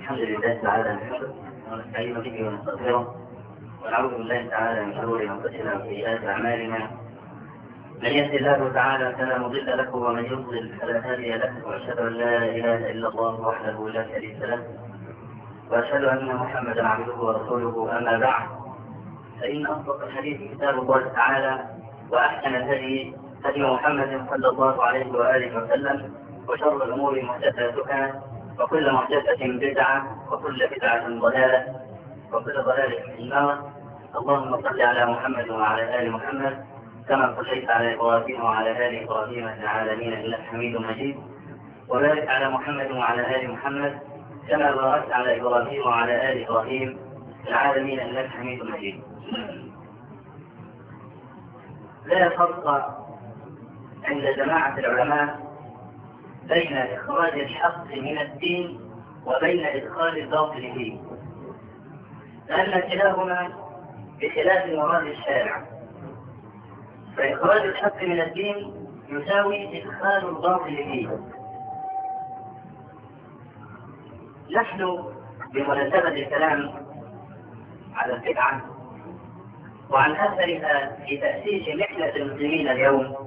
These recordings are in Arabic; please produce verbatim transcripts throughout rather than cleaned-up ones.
الحمد لله تعالى نحمده ونستعين به ونستغفره ونعوذ بالله تعالى من شرور انفسنا وسيئات اعمالنا. من يهد الله تعالى فلا مضل له ومن يضلل فلا هادي له، واشهد ان لا اله الا الله وحده لا شريك له، واشهد ان محمدا عبده ورسوله. اما بعد، فان اصدق الحديث كتاب الله تعالى، واحسن الهدي هدي محمد صلى الله عليه واله وسلم، وشر الامور محدثاتها، وكل محدثة بدعة، وكل بدعة ضلالة، وكل ضلالة في النار. اللهم صل على محمد وعلى آل محمد كما صليت على إبراهيم وعلى آل إبراهيم في العالمين إنك حميد مجيد، وبارك على محمد وعلى آل محمد كما باركت على إبراهيم وعلى آل إبراهيم في العالمين إنك حميد مجيد. لا فرق عند جماعة العلماء بين إخراج الحق من الدين وبين إدخال الباطل فيه، لأن كلاهما بخلاف مراد الشارع. فإخراج الحق من الدين يساوي إدخال الباطل فيه. نحن بمناسبة الكلام على البدعة وعن أثرها في تأسيس محنة المسلمين اليوم،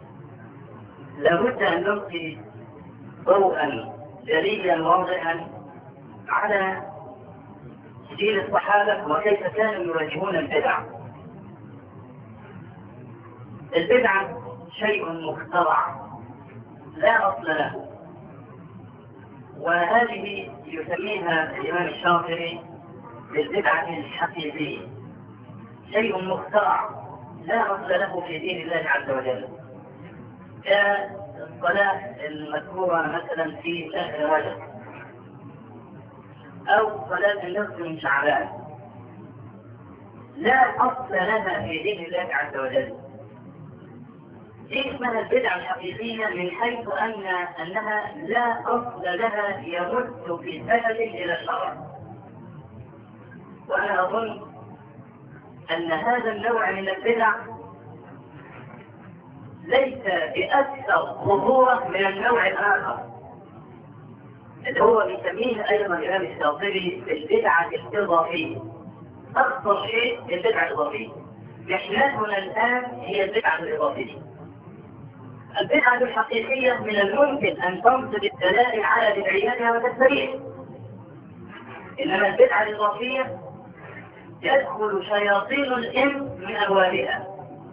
لابد أن نلقي ضوءا جليا واضحا على جيل الصحابة وكيف كانوا يواجهون البدع. البدعة شيء مخترع لا أصل له، وهذه يسميها الإمام الشافعي بالبدعة الحقيقية، شيء مخترع لا أصل له في دين الله عز وجل، كالصلاة المذكورة مثلا في شهر رجب، أو صلاة النصف من شعبان، لا أصل لها في دين الله عز وجل. دي اسمها البدعة الحقيقية من حيث أن أنها لا أصل لها يمد في سبب إلى الشرع. وأنا أظن أن هذا النوع من البدع ليس بأكثر خطورة من النوع الآخر اللي هو بيسميه أيضا الإمام الشاطبي بالبدعة الإضافية. أخطر شيء البدعة الإضافية. محنتنا الآن هي البدعة الإضافية. البدعة الحقيقية من الممكن أن تنصب الدلائل على بدعيتها وتستريح، إنما البدعة الإضافية يدخل شياطين الإنس من أبوابها.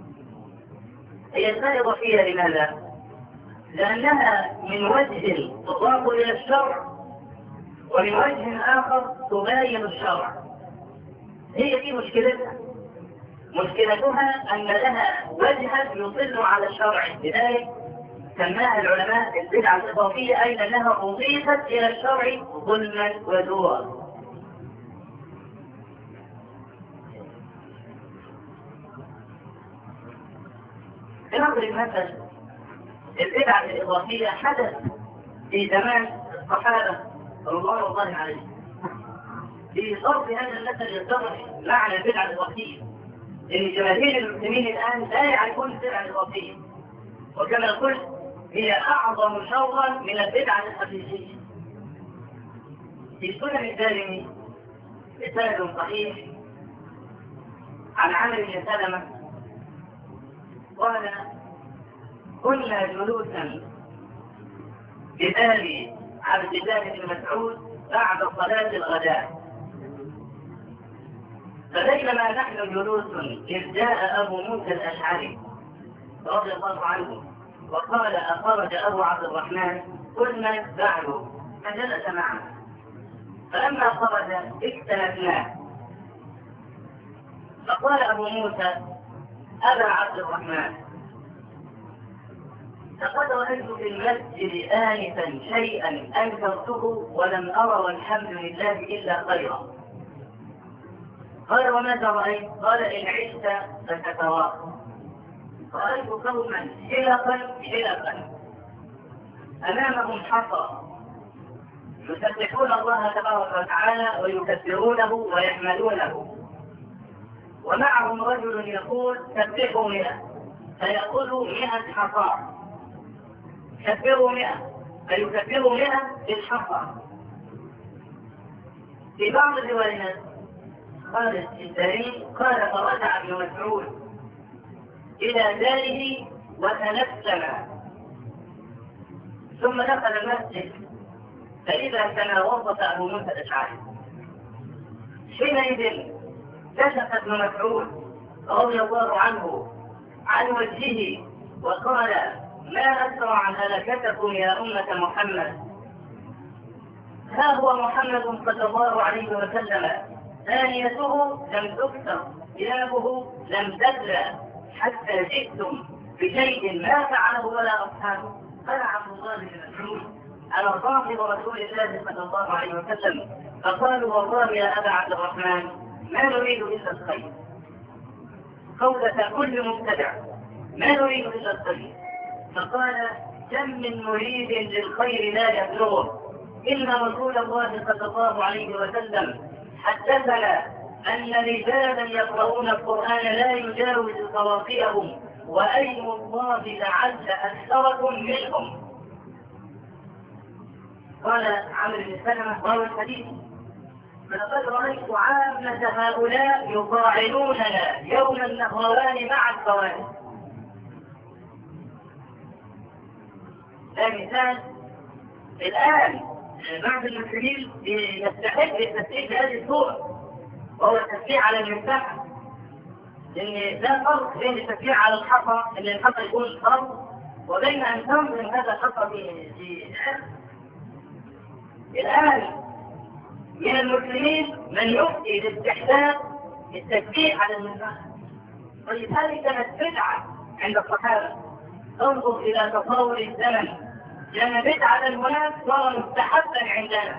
هي اسمها إضافية لماذا؟ لأنها من وجه تضاف إلى الشرع، ومن وجه آخر تباين الشرع. هي دي مشكلتها. مشكلتها أن لها وجها يطل على الشرع، لذلك سماها العلماء البدعة الإضافية، أي أنها أضيفت إلى الشرع ظلما وزورا. لنضرب مثل البدعة الإضافية حدث في زمان الصحابة رضوان الله عليهم. في ظرف هذا المثل يتضح معنى البدعة الإضافية، إن جماهير المسلمين الآن لا يعرفون البدعة الإضافية، وكما قلت هي أعظم شرا من البدعة الحقيقية. في سنن الدارمي بسند صحيح عن عمرو بن سلمة قال: كنا جلوسا بدار عبد الله بن مسعود بعد صلاة الغداء، فبينما نحن جلوس إذ جاء أبو موسى الأشعري رضي الله عنه وقال: أخرج أبو عبد الرحمن؟ قلنا: بعده. فجلس معنا، فلما خرج اختلفناه، فقال أبو موسى: أبا عبد الرحمن، لقد رأيت في المسجد آنفا شيئا أنكرته ولم أرى والحمد لله إلا خيرا. قال: وماذا رأيت؟ قال: إن عشت فستراه. رأيت قوما حلقا حلقا أمامهم حصى يسبحون الله تبارك وتعالى ويكبرونه ويحمدونه، ومعهم رجل يقول: سبحوا مئة، فيقول مئة حصى، كبروا مئة، فيكبروا مئة بالحصى. في بعض الروايات قال الدارمي قال فرجع ابن مسعود إلى داره وتنسم ثم دخل المسجد فإذا كان وسط أبو موسى الأشعري. حينئذ كشف ابن مسعود رضي الله عنه عن وجهه وقال: ما أسرع هلكتكم يا أمة محمد، ها هو محمد صلى الله عليه وسلم ثانيته لم تكسر ثيابه لم تبلى حتى جئتم بشيء ما فعله ولا أصحابه. قال عبد الله بن مسعود: أنا صاحب رسول الله صلى الله عليه وسلم. فقالوا: والله يا أبا عبد الرحمن ما نريد إلا الخير. قولة كل مبتدع: ما نريد إلا الخير. فقال: كم من مريد للخير لا يبلغه، إن رسول الله صلى الله عليه وسلم حدثنا أن رجالا يقرؤون القرآن لا يجاوز طواقيهم، وأيم الله لعل أكثركم منهم. قال عمرو بن سلمة راوي الحديث: فلقد رأيت عامة هؤلاء يطاعنوننا يوم النهروان مع الخوارج. ده مثال. الآن بعض المسلمين يستحق التسليح بهذه الصورة، وهو التسليح على المساحة، لأن لا فرق بين التسليح على الحصى اللي الحصى يكون فرق، وبين أن تنظم هذا الحصى في الآن من المسلمين من يفتي باستحسان التسليح على المساحة. ولذلك كانت بدعة عند الصحابة. انظر إلى تطور الزمن، لأن بدعة المناس صار مستحبا عندنا.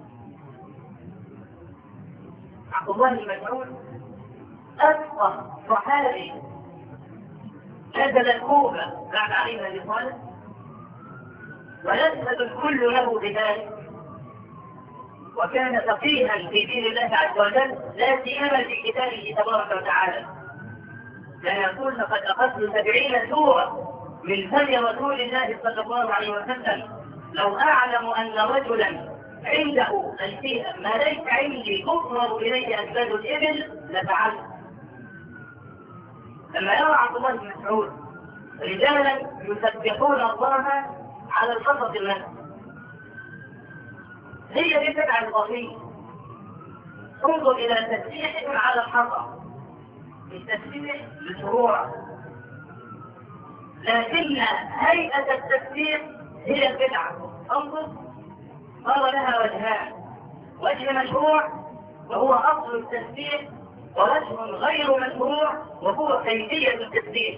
عبد الله بن مسعود أفقه صحابي نزل الكوفة بعد علي بن أبي طالب، ويشهد الكل له بذلك، وكان فقيها في دين الله عز وجل، لا سيما في كتابه تبارك وتعالى. كان يقول: لقد أخذت سبعين سورة من هدي رسول الله صلى الله عليه وسلم، لو أعلم أن رجلا عنده الشيء ما ليس عندي تقرب إليه أسباب الإبل لفعلت. لما يرى عبد الله بن مسعود رجالا يسبحون الله على الخطط المسجد، هي دي بدعة الغفير. انظر إلى تسبيحهم على الحطب، التسبيح للشروع، لكن هيئة التسبيح هي البدعة. انظر، صار لها وجهان: وجه مشروع وهو أصل التسبيح، ووجه غير مشروع وهو كيفية التسبيح.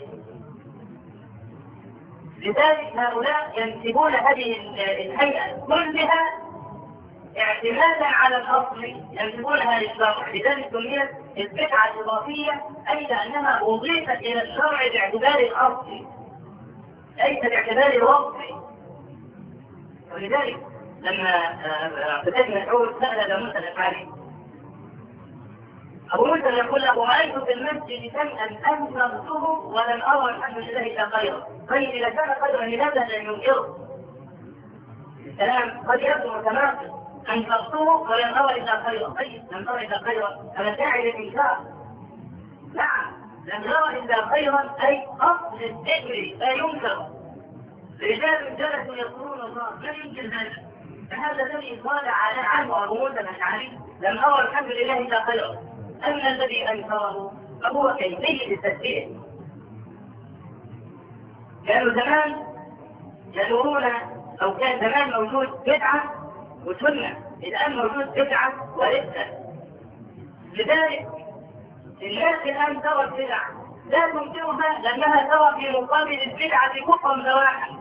لذلك هؤلاء ينسبون هذه الهيئة كلها اعتمادا على الأصل، ينسبونها للشرع. لذلك سميت البدعة الإضافية، أي لأنها أضيفت إلى الشرع باعتبار الأصل ليس باعتبار الوصف. ولذلك لما عبد الله بن مسعود سأل أبو موسى الأشعري، أبو موسى يقول له: رأيت في المسجد شيئا أنكرته ولم أرى الحمد لله إلا خيرا. طيب إذا كان خيرا لماذا لم ينكره؟ الكلام قد يبدو متناقض: أنكرته ولم أرى إلا خيرا. طيب لم أرى إلا خيرا، فما داعي للإنكار؟ نعم، لم يرى إلا خيرا أي أصل الذكر لا ينكر. رجال جلسوا يذكرون الله لا ينكر ذلك، فهذا الذي قال على عنه أبو موسى الأشعري: لم أرى الحمد لله إلا خيرا. أما الذي أنكره فهو كيفية التسبيح. كانوا زمان يدورون، أو كان زمان موجود بدعة وسنة، الآن موجود بدعة ورثة. لذلك الناس الآن ترى البدع لا تنكرها، لأنها ترى في مقابل البدعة كفرا بواحا،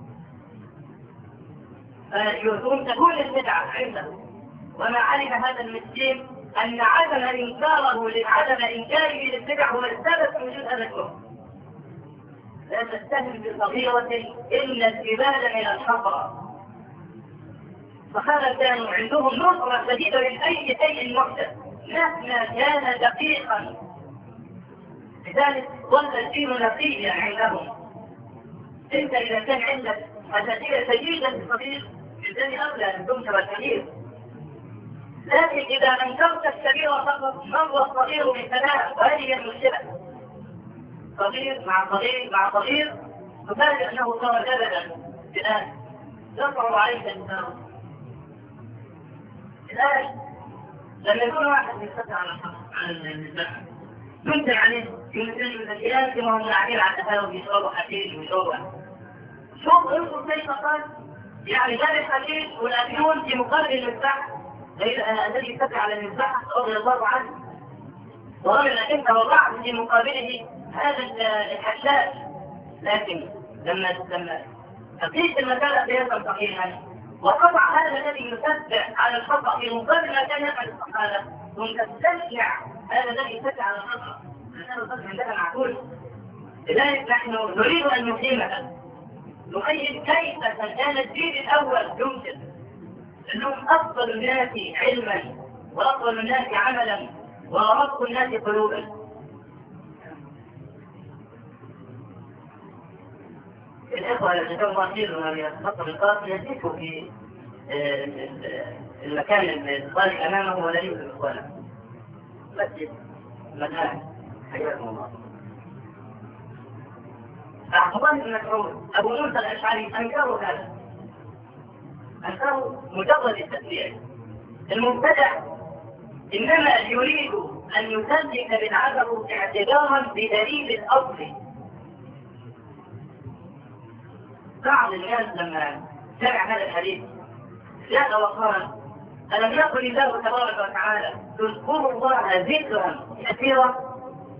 فيكون تكون البدعة عنده. وما علم هذا المسكين أن عدم إنكاره لعدم إنكاره للبدع هو السبب في وجود هذا الكفر. لا تستهل بصغيرة إلا الجبال من الحضرة. فهذا كانوا عندهم نصرة شديدة من أي شيء محدث مهما كان دقيقا. لذلك ظل الدين نقيا عندهم. انت اذا كان عندك اساتذه سيده الصغير بالتالي اولى ان تنكر الكبير، لكن إذا أنكرت الكبير فقط مر الصغير من ثلاث، وهذه المشكلة. صغير مع صغير مع صغير تفاجئ أنه صار جبلا الآن يصعب عليك الإنسان. الآن لما يكون واحد يستطيع على الحق على النساء تنتج عليه في مثل الأشياء كما هم قاعدين على التفاهم يشربوا حشيش ويشربوا. شوف انظر كيف قال يعني ذلك الحشيش والأفيون في مقابل المفتاح الذي يستطيع على المفتاح رضي الله عنه، ورغم أنك وضعت في مقابله هذا الحشاش، لكن لما لما تقيس المسألة قياسا صحيحا وقطع هذا الذي يتبع على الخطأ في مقابل ما كان يفعل الصحابة، ثم تستشجع هذا الذي يتبع على الخطأ، هذا الخطأ عندنا معقول. لذلك نحن نريد أن نقيمها، نبين كيف كان الجيل الأول يمكن أنهم أفضل الناس علما وأفضل الناس عملا ورق الناس قلوبا. الإخوة الذين كانوا مصيرنا لخطر القاس يجلسوا في المكان الصالح أمامه ولا يوجد الإخوان مسجد مكان حياكم الله. عبد الله بن مسعود أبو موسى الأشعري أنكروا هذا، أنكروا مجرد التسبيح. المبتدع إنما يريد أن يسلك بدعته اعتبارا بدليل الأصل. بعض الناس لما سمع هذا الحديث جاء وقال ألم يقل الله تبارك وتعالى تذكروا الله ذكرا كثيرا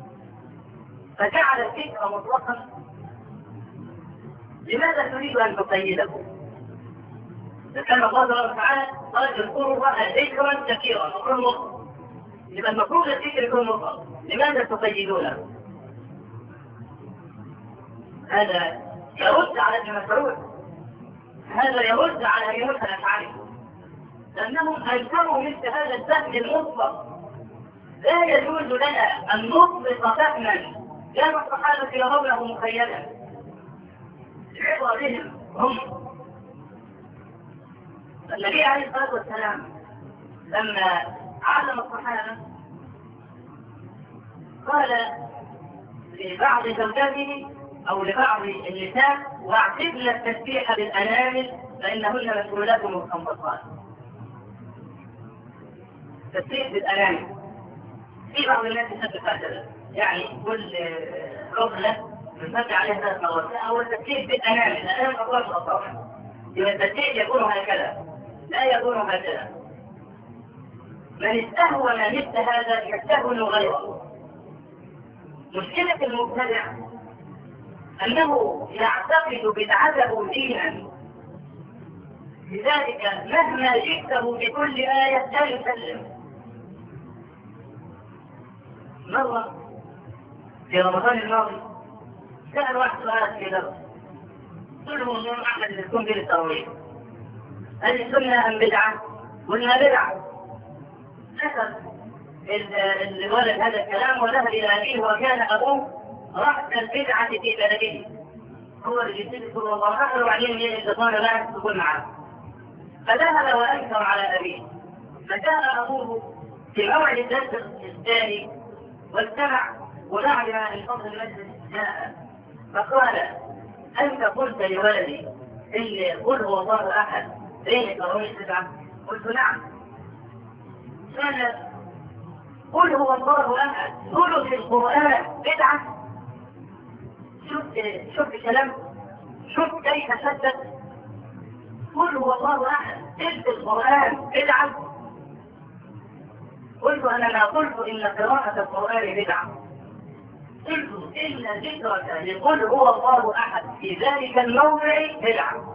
فجعل الذكر مطلقا، لماذا تريد أن تقيده؟ كان الله تبارك وتعالى قال تذكروا الله ذكرا كثيرا وكل مطلق، يبقى المفروض الذكر يكون مطلق، لماذا تقيدونه؟ هذا يرد على ابن مسعود، هذا يرد على ابي موسى الاشعري، لانهم انكروا مثل هذا الفهم المطلق. لا يجوز لنا ان نطلق فهما كان الصحابه يرونه مخيلا، العبره بهم هم. النبي عليه الصلاه والسلام لما علم الصحابه قال لبعض زوجاته أو لبعض النساء واعتدن التسبيح بالأنامل فإنهن مسؤولات مستنبطات. تسبيح بالأنامل في بعض الناس يسبح هكذا، يعني كل رجلة يسبح عليها ثلاث مرات، أو التسبيح بالأنامل، الأنامل أطراف الأصابع، إذا التسبيح يكون هكذا لا يكون هكذا. من استهون مثل هذا يستهون غيره. مشكلة المبتدع أنه يعتقد بدعته دينا، لذلك مهما جئته بكل آية لا يسلم. مرة في رمضان الماضي سأل واحد سؤال في درس، قل هو موضوع أحد اللي تكون في التراويح، هل السنة أم بدعة؟ قلنا بدعة. ذكر اللي ولد هذا الكلام وذهب إلى أبيه وكان أبوه رأس البدعة في بلده، هو اللي يجلس كل الله أخر وبعدين يتصال لا تكون معه، فذهب وأنكر على أبيه. فجاء أبوه في موعد الدرس الثاني واستمع، وبعد ما انفضل المجلس جاء فقال أنت قلت لولدي إني قل هو الله أحد بين التراويح بدعة؟ قلت نعم. قال قل هو الله أحد ثلث القرآن بدعة. شوف شوف الكلام، شوف كيف شدد. قل هو الله أحد ثلث القرآن بدعة. قلت أنا ما قلت إن قراءة القرآن بدعة، قلت إن ذكرك لقل هو الله أحد في ذلك الموضع بدعة.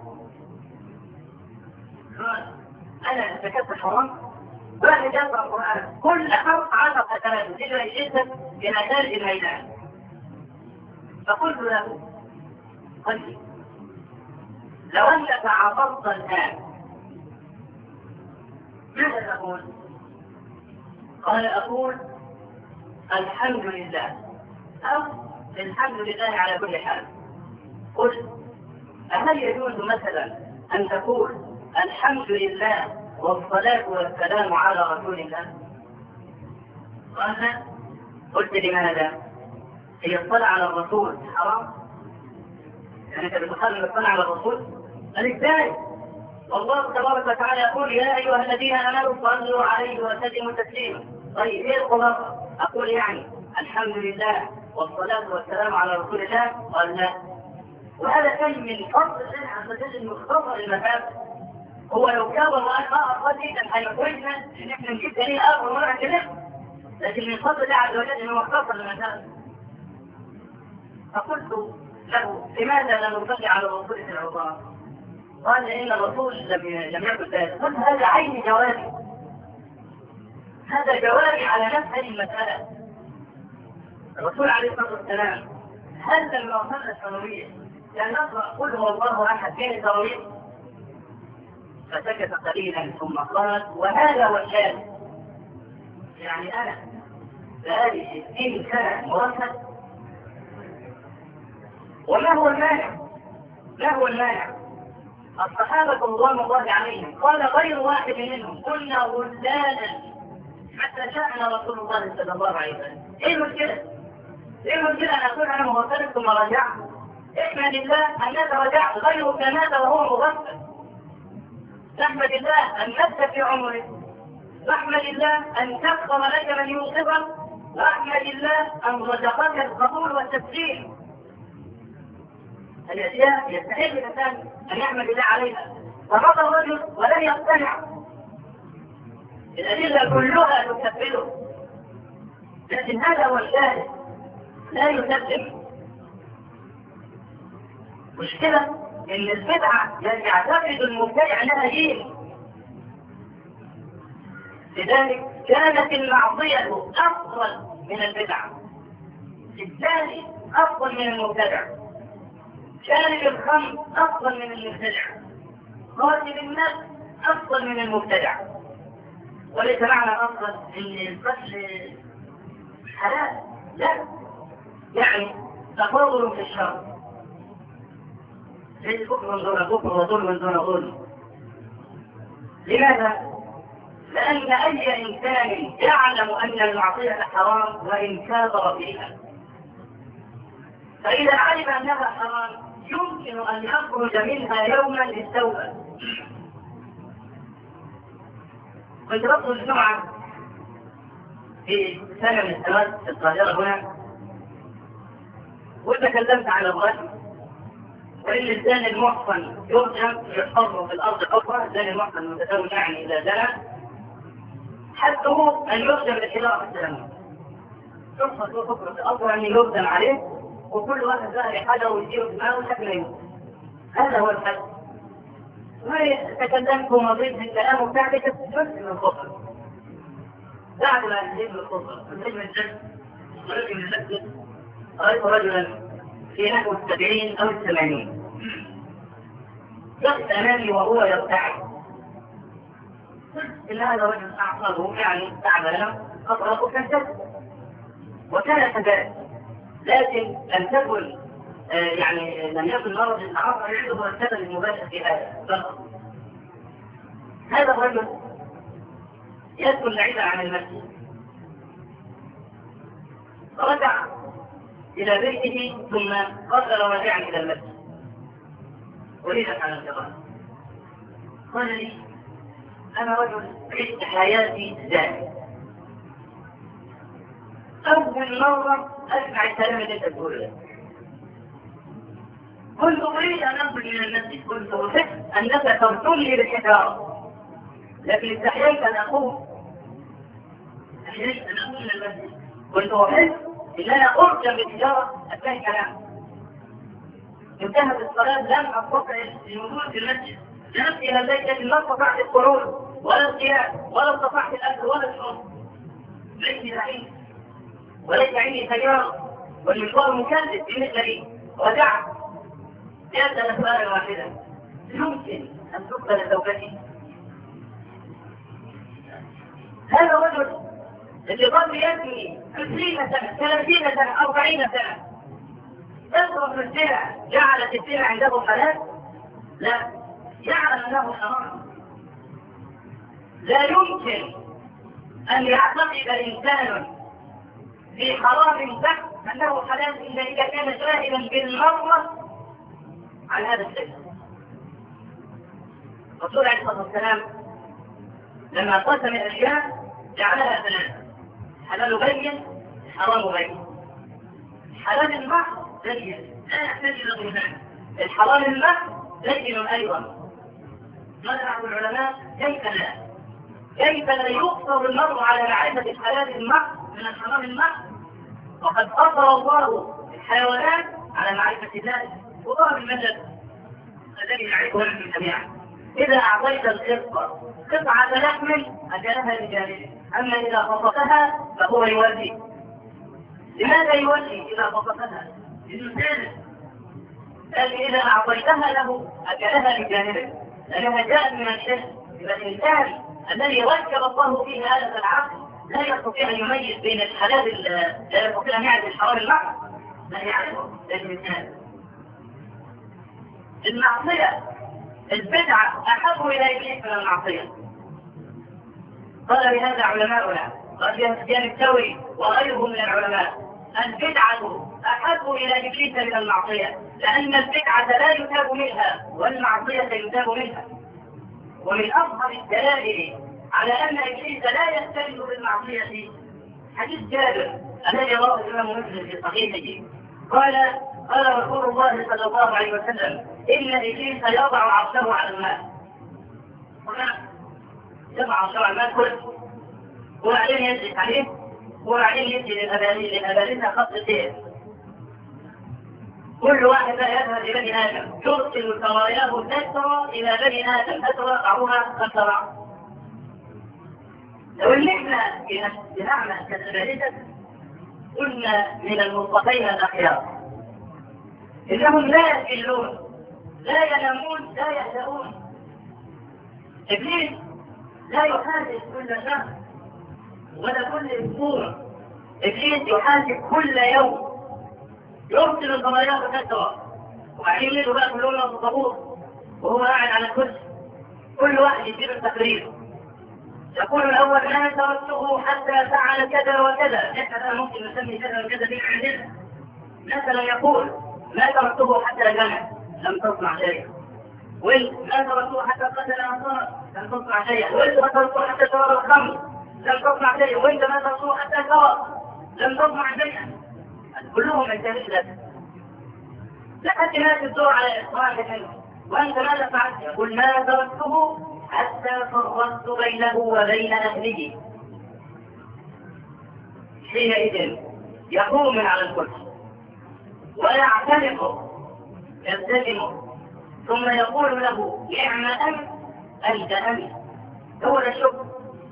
أنا ارتكبت حرام واحد يقرأ القرآن كل حرف عشر حسنات تجري جدا إلى خارج الميدان. فقلت له قل لو أنك عبرت الآن ماذا تقول؟ قال أقول الحمد لله أو الحمد لله على كل حال. قل هل يجوز مثلا أن تقول الحمد لله والصلاة والسلام على رسول الله؟ قال لا. قلت لماذا؟ هي الصلاة على الرسول حرام؟ يعني انت بتقول الصلاة على الرسول؟ قال ازاي؟ والله تبارك وتعالى يقول يا ايها الذين امنوا صلوا عليه وسلموا تسليما. طيب ايه الخلاصة؟ اقول يعني الحمد لله والصلاة والسلام على رسول الله؟ قال لا. وهذا كان من فضل الله عز وجل المختصر المسافة. هو لو كبر وقال ما أصلي كان هيخرجنا إن إحنا نجيب دليل آخر ونرجع كده، لكن من فضل الله عز وجل إنه مختصر المسافة. فقلت له لماذا لا نصلي على الرسول في العظام؟ قال لأن الرسول لم لم يكن ذلك. قلت هذا عين جوابي، هذا جوابي على نفس هذه المسألة. الرسول عليه الصلاة والسلام هل لما صلى التراويح كان يقرأ قل هو الله أحد بين التراويح؟ فسكت قليلا ثم قال وهذا هو الشاهد. يعني أنا بقالي ستين سنة مرتب، وما هو المانع؟ ما هو المانع؟ الصحابة رضوان الله عليهم قال غير واحد منهم كنا غلانا حتى جاءنا رسول الله صلى الله عليه وسلم. ايه المشكلة؟ ايه المشكلة ان اقول انا مغفل ثم رجعت؟ احمد الله انك رجعت، غيرك مات وهو مغفل. نحمد الله ان مت في عمره، نحمد الله ان كفر لك من يوقظك، نحمد الله ان رزقك القبول والتسليم. الاشياء يستحق الانسان ان يحمد الله عليها. فمضى الرجل ولم يقتنع، الادله كلها تكفله، لكن هذا هو الشاهد لا يسلم. مشكله ان البدعه يعتقد المبتدع انها دين، لذلك كانت المعصيه افضل من البدعه، الثاني افضل من المبتدع، شارب الخمر افضل من المبتدع، قاتل النفس افضل من المبتدع. وليس معنى افضل ان القتل حلال، لا، يعني تفاضل في الشر، ليس كفر دون كفر وظلم دون ظلم. لماذا؟ لان اي انسان يعلم ان المعصيه حرام وان كابر فيها، فاذا علم انها حرام يمكن ان يخرج منها يوما للتوبه. كنت بطل الجمعه في سنه من السنوات في القاهره هنا، وتكلمت على الرجل وان الزاني المحصن يرجم يحفر في الارض حفره، الزاني المحصن المتزوج يعني اذا زنى حده ان يرجم بالحجاره السلام، يحفر في حفره في الارض يعني يرجم عليه، وكل واحد ظهر حجر ويدير دماغه لحد ما يموت. هذا هو الحد. وتكلمت ومضيت الكلام بتاعتي جزء من الخطر. بعد ما انتهيت من الخطر انتهيت من الجد ورجل من المسجد، رأيت رجلا في نحو السبعين أو الثمانين يقف أمامي وهو يرتعد. إن هذا رجل أعصابه يعني تعبان أطرقه كالجد، وكان كذلك، لكن لم تكن آه يعني لم يكن مرض التعاطي عنده هو السبب المباشر في هذا فقط. هذا الرجل يسكن بعيدا عن المسجد، رجع إلى بيته ثم قتل راجعا إلى المسجد أريد على الجرائم. قال لي أنا رجل عشت حياتي زاني، أول مرة أسمع الكلام اللي أنت تقوله. كنت أريد أن أخرج من المسجد، كنت أحس أنك ترسلني بالحجارة، لكن استحييت أن أقوم، استحييت أن أقوم من المسجد. كنت أحس إن أنا أرجم بالحجارة أثناء الكلام. انتهت الصلاة لم أستطع الوجود في المسجد، ذهبت إلى البيت لكن ما استطعت الخروج ولا القيام ولا استطعت الأكل ولا الشرب. ليس ضعيف وليس عندي سيارة والمشوار مكلف بالنسبة لي. رجعت سألت سؤالا واحدا: يمكن أن تقبل توبتي؟ هذا الرجل الذي ظل يبني عشرين سنة ثلاثين سنة أربعين سنة يصرف الزنا، جعلت الزنا عنده حلال؟ لا، يعلم أنه حرام، لا يمكن أن يعتقد إنسان في حرام بحت أنه حلال إلا إذا كان جاهلا بالمرة عن هذا الشيء. الرسول عليه الصلاة والسلام لما قسم الأشياء جعلها ثلاثة: حلال بين، حرام بين. حلال المحض بين لا يحتاج إلى ضمان، الحرام المحض بين أيضا. ماذا يعلم العلماء؟ كيف لا؟ كيف لا يقصر المرء على معرفة الحلال المحض من الحرام المحض؟ وقد قصر الله الحيوانات على معرفة ذلك وضرب المثل الذي يعرفه نحن جميعا: إذا أعطيت القطة قطعة لحم أكلها بجانبه، أما إذا فصلتها فهو يولي. لماذا يولي إذا فصلتها؟ للإنسان. قال إذا أعطيتها له أكلها بجانبه، لأنها جاءت من الشرك. إذا الإنسان الذي ركب الله فيه هذا العقل لا يستطيع أن يميز بين الحلال، لا يستطيع أن يعرف الحرام المحض، لا يعرفه الإنسان. المعصية البدعة أحب إلى إبليس من المعصية. قال بهذا علماؤنا، قال سفيان الثوري وغيره من العلماء: البدعة أحب إلى إبليس من المعصية، لأن البدعة لا يتاب منها والمعصية يتاب منها. ومن أظهر الدلائل على أن إبليس لا يستلم بالمعصية حديث جابر الذي رواه الإمام مسلم في صحيحه، قال قال رسول الله صلى الله عليه وسلم: إن إبليس يضع عرشه على الماء. هنا يضع عرشه على الماء كله، وبعدين يجلس عليه، وبعدين يجي للأبالسة خط سير. كل واحد يذهب لبني آدم ترسل سراياه تسرى إلى بني آدم تسرى قعوها خسرا. لو ان احنا بنعمل كالأبالسة قلنا من المصطفين الأخيار إنهم لا يسجلون، لا ينامون، لا يهدؤون. إبليس لا يحاسب كل شهر ولا كل أسبوع، إبليس يحاسب كل يوم. يرسل الضمائر كثرة وبعدين يجوا بقى كلهم في الطابور وهو قاعد على الكرسي، كل واحد يجيب التقرير. يقول الأول: ما تركته حتى فعل كذا وكذا. احنا ممكن نسمي كذا وكذا دي عندنا. مثلا يقول: ما تركته حتى جمع، لم تصنع شيئا. وما تركته حتى قتل أنصار، لم تصنع شيئا. وانت ما تركته حتى شرب الخمر، لم تصنع شيئا. وانت ما تركته حتى شرب، لم تصنع شيئا. كلهم ينتهي لك لحد ما تدور على إصلاح منه. وانت ماذا فعلت؟ يقول: ما تركته حتى فرقت بينه وبين أهله. حينئذ يقوم من على الكرسي ويعتنق يلتزمه، ثم يقول له: نعم أنت، أنت أنت. هو ده الشكر.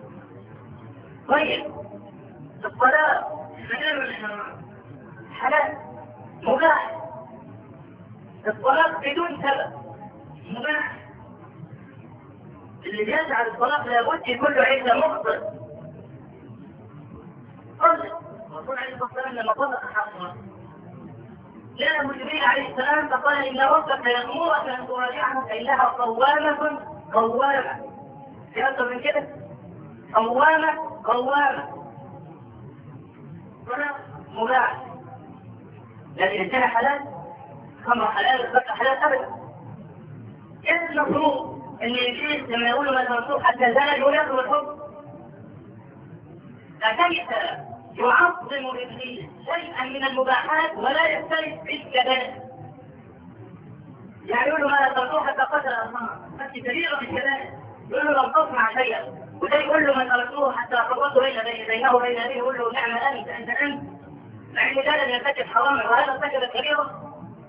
طيب الصلاة حلال حلال مباح، الصلاة بدون سبب مباح. اللي يجعل الصلاة لابد يكون له عدة مخطئ. قال الرسول عليه الصلاة والسلام لما طلق حقا جاء جبريل عليه السلام فقال: إن ربك يأمرك أن تراجعها فإنها قوامة قوامة. في أكثر من كده؟ قوامة قوامة. صلاة مباح، لكن إن كان حلال خمر حلال البكر حلال أبدا. إيه المفروض ان الشيخ لما يقولوا ما ترسوه حتى زال يقول يطلب الحب؟ فكيف يعظم ابليس شيئا من المباحات ولا يختلف بالكبائر؟ يعني يقولوا ما ترسوه حتى قتل أصنام، بس كبيرة بالكبائر. يقولوا لم تصنع شيئا، وده يقول له ما ترسوه حتى فرقت بين بينه وبين أبيه، يقول له نعم أنت أنت أنت، مع ان ده لم يرتكب حراما وهذا ارتكب كبيرة.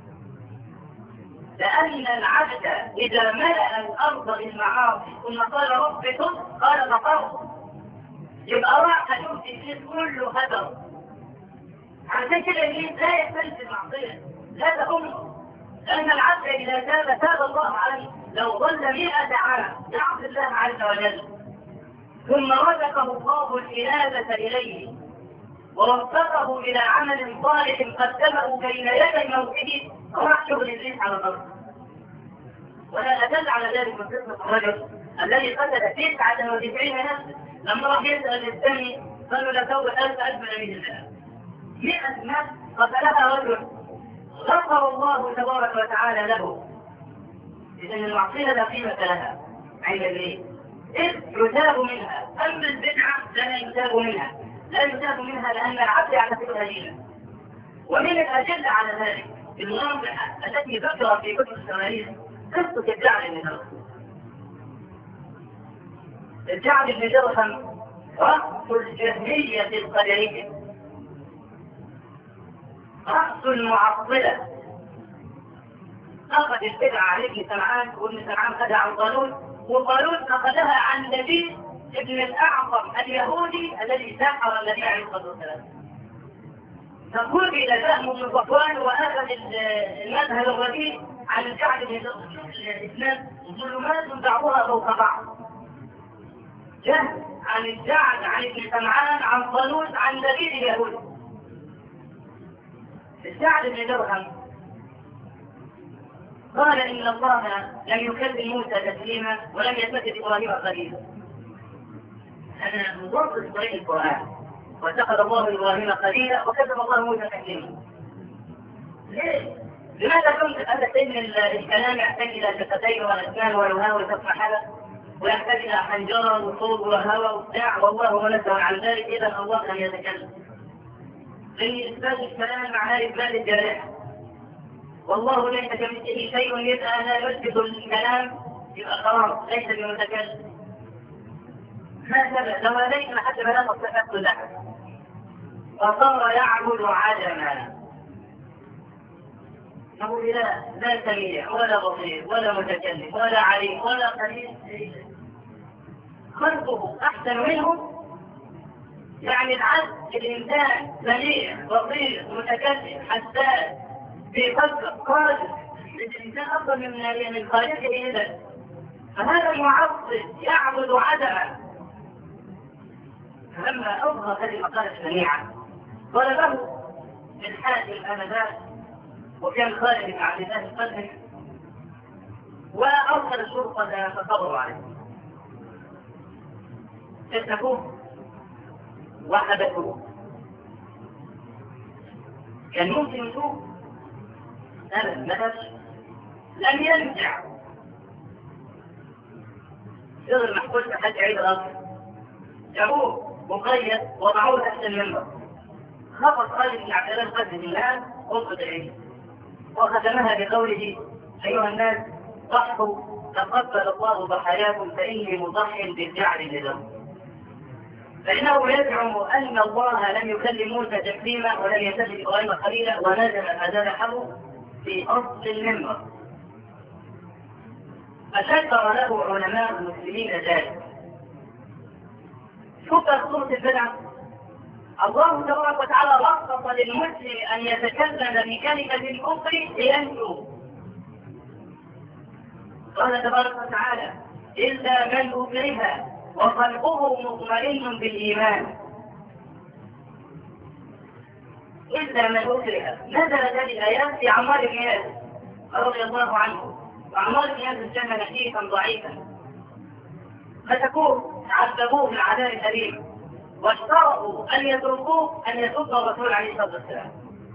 لأن العبد إذا ملأ الأرض بالمعاصي ثم قال رب تب قال غفرت، يبقى راح يمشي فيه كله هدر. عشان كده إبليس لا يختلف المعصية، لا تأمه، لأن العبد إذا تاب تاب الله عليه. لو ظل مئة عام يعصي الله عز وجل ثم رزقه الله الإنابة إليه ووفقه إلى عمل صالح قدمه بين يدي موته، راح شغل إبليس على الأرض. ولا أدل على ذلك من قصة الرجل الذي قتل تسعة وتسعين نفسا لما راح يسأل الثاني قالوا له توبة ألف ألف نبي الله. مئة نفس قتلها رجل غفر الله تبارك وتعالى له. إذا المعصية لا قيمة لها عند الله إذ يتاب منها، أما البدعة لا يتاب منها، لا يتاب منها لأن العبد يعتقدها دينا. ومن الأدلة على ذلك المواضع التي ذكرت في كتب التواريخ قصة الجعد بن درهم. الجعد بن درهم رأس الجهمية القدرية، رأس المعطلة، أخذ البدعة عن ابن سمعان، وابن سمعان أخذها عن قالون، وقالون أخذها عن لبيد ابن الأعظم اليهودي الذي سحر النبي عليه الصلاة والسلام. فقل إلى فهم بن صفوان وأخذ المذهب الرديء عن الجعد بن درهم. شوف الإسلام ظلمات بعضها فوق بعض. جهل عن الجعد عن ابن سمعان عن قالون عن لبيد اليهودي. الجعد بن درهم قال إن الله لم يكلم موسى تسليما ولم يتخذ إبراهيم خليلا. أنا مضر طريق القرآن، واتخذ الله إبراهيم خليلا وكتب الله موسى تكليما. ليه؟ لماذا كنت أنت إن الكلام يحتاج إلى شفتين وأسنان ولهاء وسفح حلق، ويحتاج إلى حنجرة وصوت وهواء وبتاع، والله منزه عن ذلك، إذا الله لم يتكلم. لأن إثبات الكلام معناه إثبات الجرائح، والله ليس كمثله شيء، يبقى لا يثبت الكلام يبقى خلاص ليس بمتكلم. هكذا لو هذيك حتى بلاغ الصفات كلها. فصار يعبد عدما، نقول لا لا سميع ولا بصير ولا متكلم ولا عليم ولا قليل، خلقه احسن منه. يعني العبد الانسان سميع بصير متكلم حساس بيفكر قادر، الانسان افضل من من خالقه. اذا فهذا المعطل يعبد عدما. فلما اظهر هذه المقاله السميعه طلبه الحاكم انذاك، وكان خالد بن عبد الله القدري، وارسل الشرطه فقبضوا عليه، كتفوه وحبسوه. كان ممكن يتوب أبدا، لم يرجع، صغر محبوس لحد عيد الأضحى، جابوه مقيد وضعوه تحت المنبر، خفض خالد بن عبد الله القدري بالله خطبة العيد وختمها بقوله: أيها الناس ضحوا تقبل الله ضحاياكم فإني مضح بالجعد لله. فإنه يزعم أن الله لم يكلم موسى تكليما ولم يتخذ إبراهيم خليلا، ونزل فذبحه في أصل المنبر. فشكر له علماء المسلمين ذلك. شوف صورة البدعة، الله تبارك وتعالى رخص للمسلم أن يتكلم بكلمة الكفر لينجو. قال تبارك وتعالى: إلا من أكره وقلبه مطمئن بالإيمان. إلا من أكره. نزلت هذه الآيات في عمار بن ياسر رضي الله عنه، وعمار بن ياسر كان نحيفا ضعيفا، مسكوه عذبوه بالعذاب الأليم، واشترطوا أن يتركوه أن يسب الرسول عليه الصلاة والسلام.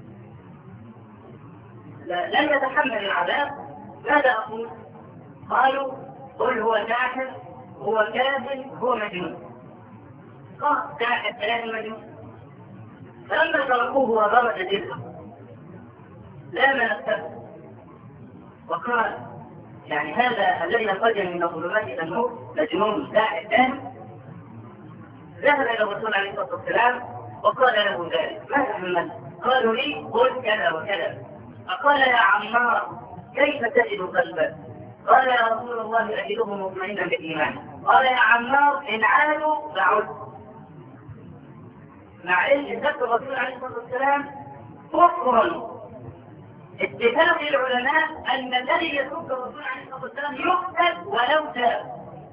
لم يتحمل العذاب. ماذا أقول؟ قالوا: قل هو ساحر، هو كاذب، هو مجنون. قال: ساحر ثلاث مجنون. فلما تركوه وضرب جلده لا من السبب، وقال: يعني هذا الذي خرج من الظلمات الى النور مجنون ساحر ثاني. ذهب الى الرسول عليه الصلاه والسلام وقال له ذلك. ما تحمل؟ قالوا لي: قل كذا وكذا. فقال: يا عمار كيف تجد قلبك؟ قال: يا رسول الله أجده مطمئنا بالإيمان. قال: يا عمار إن عادوا فعد. مع إن ذكر الرسول عليه الصلاة والسلام كفر. اتفاق العلماء أن الذي يسب الرسول عليه الصلاة والسلام يقتل ولو تاب،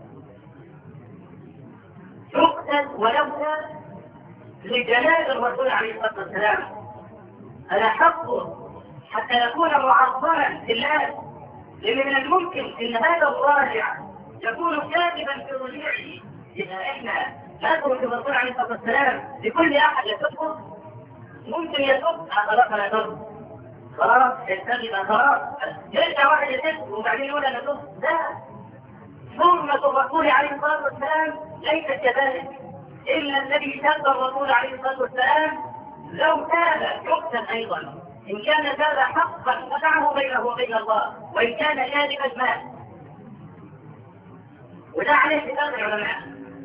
يقتل ولو تاب لجلال الرسول عليه الصلاة والسلام. هذا حقه حتى يكون معظما لله. لأن من الممكن أن هذا الراجع يكون كاذبا في رجوعه. إذا إحنا نترك الرسول عليه الصلاة والسلام لكل أحد يسبه، ممكن يسب أخلاقنا نسب، خلاص يستخدم خلاص يرجع واحد يسب وبعدين يقول أنا نسب. لا، سنة الرسول عليه الصلاة والسلام ليست كذلك. إلا الذي سب الرسول عليه الصلاة والسلام لو تاب يقتل أيضا، إن كان تاب حقا فتعه بينه وبين الله، وإن كان كاذبا مات. وده عليه اتفاق العلماء.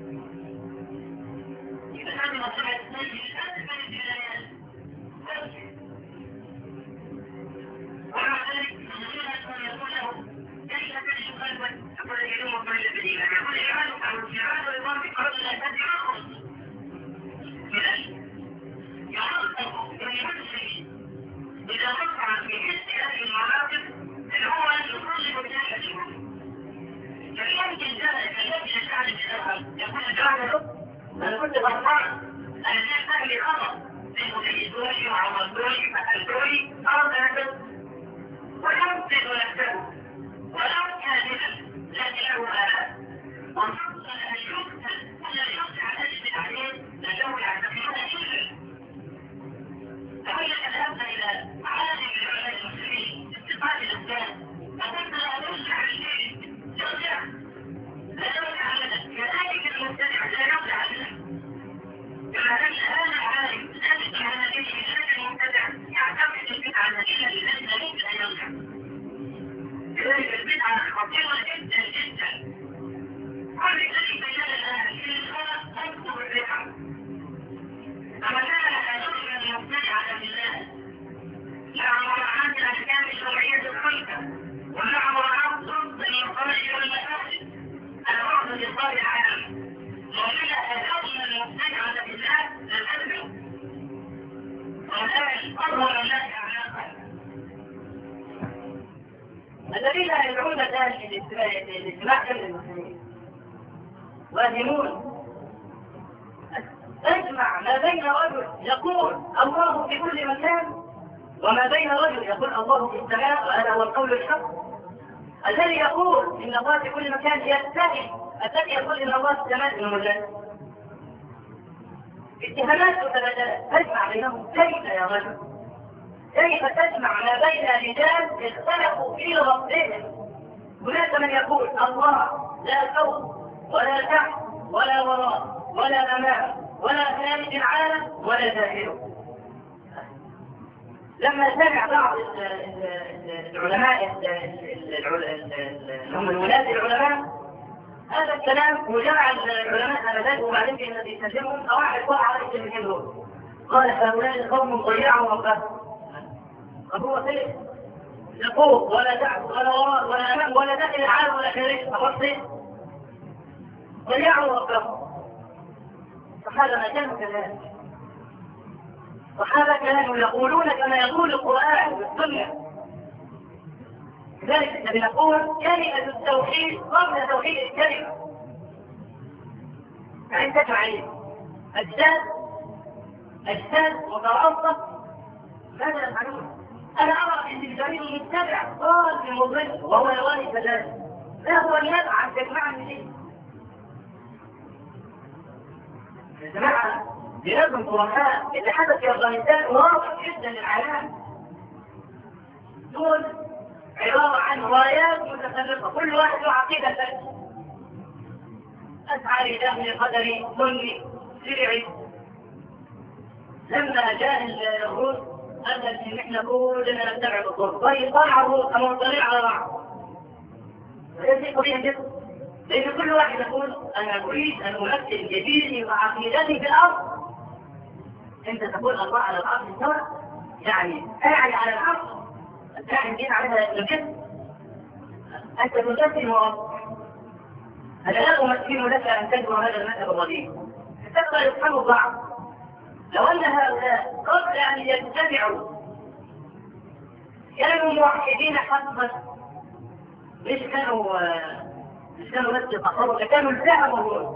إذا هذه مسألة ومع ذلك الذين يقول له كيف تجد قلبا يقول العلوم قبل البديهة، يقول العلم أو الجعال والإمام قبل أن تدعوهم يعرفه من يمسك إذا وقع في مثل هذه المواقف اللي هو أن يطلب من أحدهم. فيمكن ذلك الذي يجعل الشرع يقول جعله أنا كنت غلطان، أنا لم أهلي خطأ منه تجدوني وعوضوني فألتوني أرضا ويمكن نفسه ولو كاذبا لكن له آلام وفضل أن يقتل ولا يقطع أجل عليه لأنه يعتقدون شيئا. فهي الآن إلى عالم العلماء المسلمين استقبال الأسباب فقلت لا يرجع الشيء يرجع لا يرجع لنا كذلك المبتدع لا يرجع لنا كما أن هذا العالم أجد هذه الشيء المبتدع يعتقد البدعة النتيجة التي لا يمكن أن يرجع. لذلك البدعة خطيرة جدا جدا. كل الذي بين الآن في الخلق تكتب البدعة. أما كان يرجع المبتدع بالله يعمر عن الأحكام الشرعية الخلقة ويعمر عن ضد المصالح والمفاسد الأرض لصالح العالم. ومن أهلنا المبتدعة بالله للأسف والآن أظهر الناس أعلاقا. الذين يدعون الآن لاتباع كل المسلمين واهمون تجمع ما بين رجل يقول الله في كل مكان وما بين رجل يقول الله في السماء وهذا هو القول الحق. الذي يقول إن الله في كل مكان يتهم الذي يقول إن الله في السماء المجاز. اتهامات وتبادلات تجمع بينهم. كيف يا رجل؟ كيف تجمع ما بين رجال اختلفوا في ربهم؟ هناك من يقول الله لا فوق ولا تحت ولا وراء ولا أمام ولا خارج العالم ولا داخله. لما سمع بعض العلماء هم الولاة العلماء هذا الكلام وجمع العلماء على ذلك وبعدين في الذي يسلمهم قواعد وقع على الكلمتين دول. قال هؤلاء القوم ضيعوا ربهم. طب هو كيف؟ لا فوق ولا تحت ولا وراء ولا امام ولا داخل العالم ولا خارج. فقط ضيعوا ربهم. الصحابة ما كانوا كذلك. الصحابة كانوا يقولون كما يقول القرآن والسنة. لذلك النبي يقول كلمة التوحيد قبل توحيد الكلمة. فإن تجمع أجساد أجساد مترابطة ماذا يفعلون؟ أنا أرى أن الجريم يتبع قال في مضل وهو يراني كذلك. لا هو يدعى أن تجمع من شيء. يا جماعة بلازم طرحاء اللي حدث في أفغانستان واضح جدا للعالم. دول عبارة عن رايات متفرقة كل واحد له عقيدة ثانية. أسعى لداخل قدري سني شرعي. لما جاء الروس قال ان احنا كلنا نتبع الرسول. طيب طلع الروس اما طلع على بعض. هذه قضية جدا. لأن كل واحد يقول أنا أريد أن أمثل جديدي وعقيدتي في الأرض. أنت تقول الله على الأرض استوى يعني قاعد على الأرض قاعد دين عليها الجسم. أنت تجسم ورب. أنا لا أمثل لك أن تجمع هذا المذهب الرديء. تقدر يفهموا بعض. لو أن هؤلاء قبل أن يتبعوا كانوا موحدين حقا مش كانوا مش كانوا بس يتصرفوا كانوا التهموا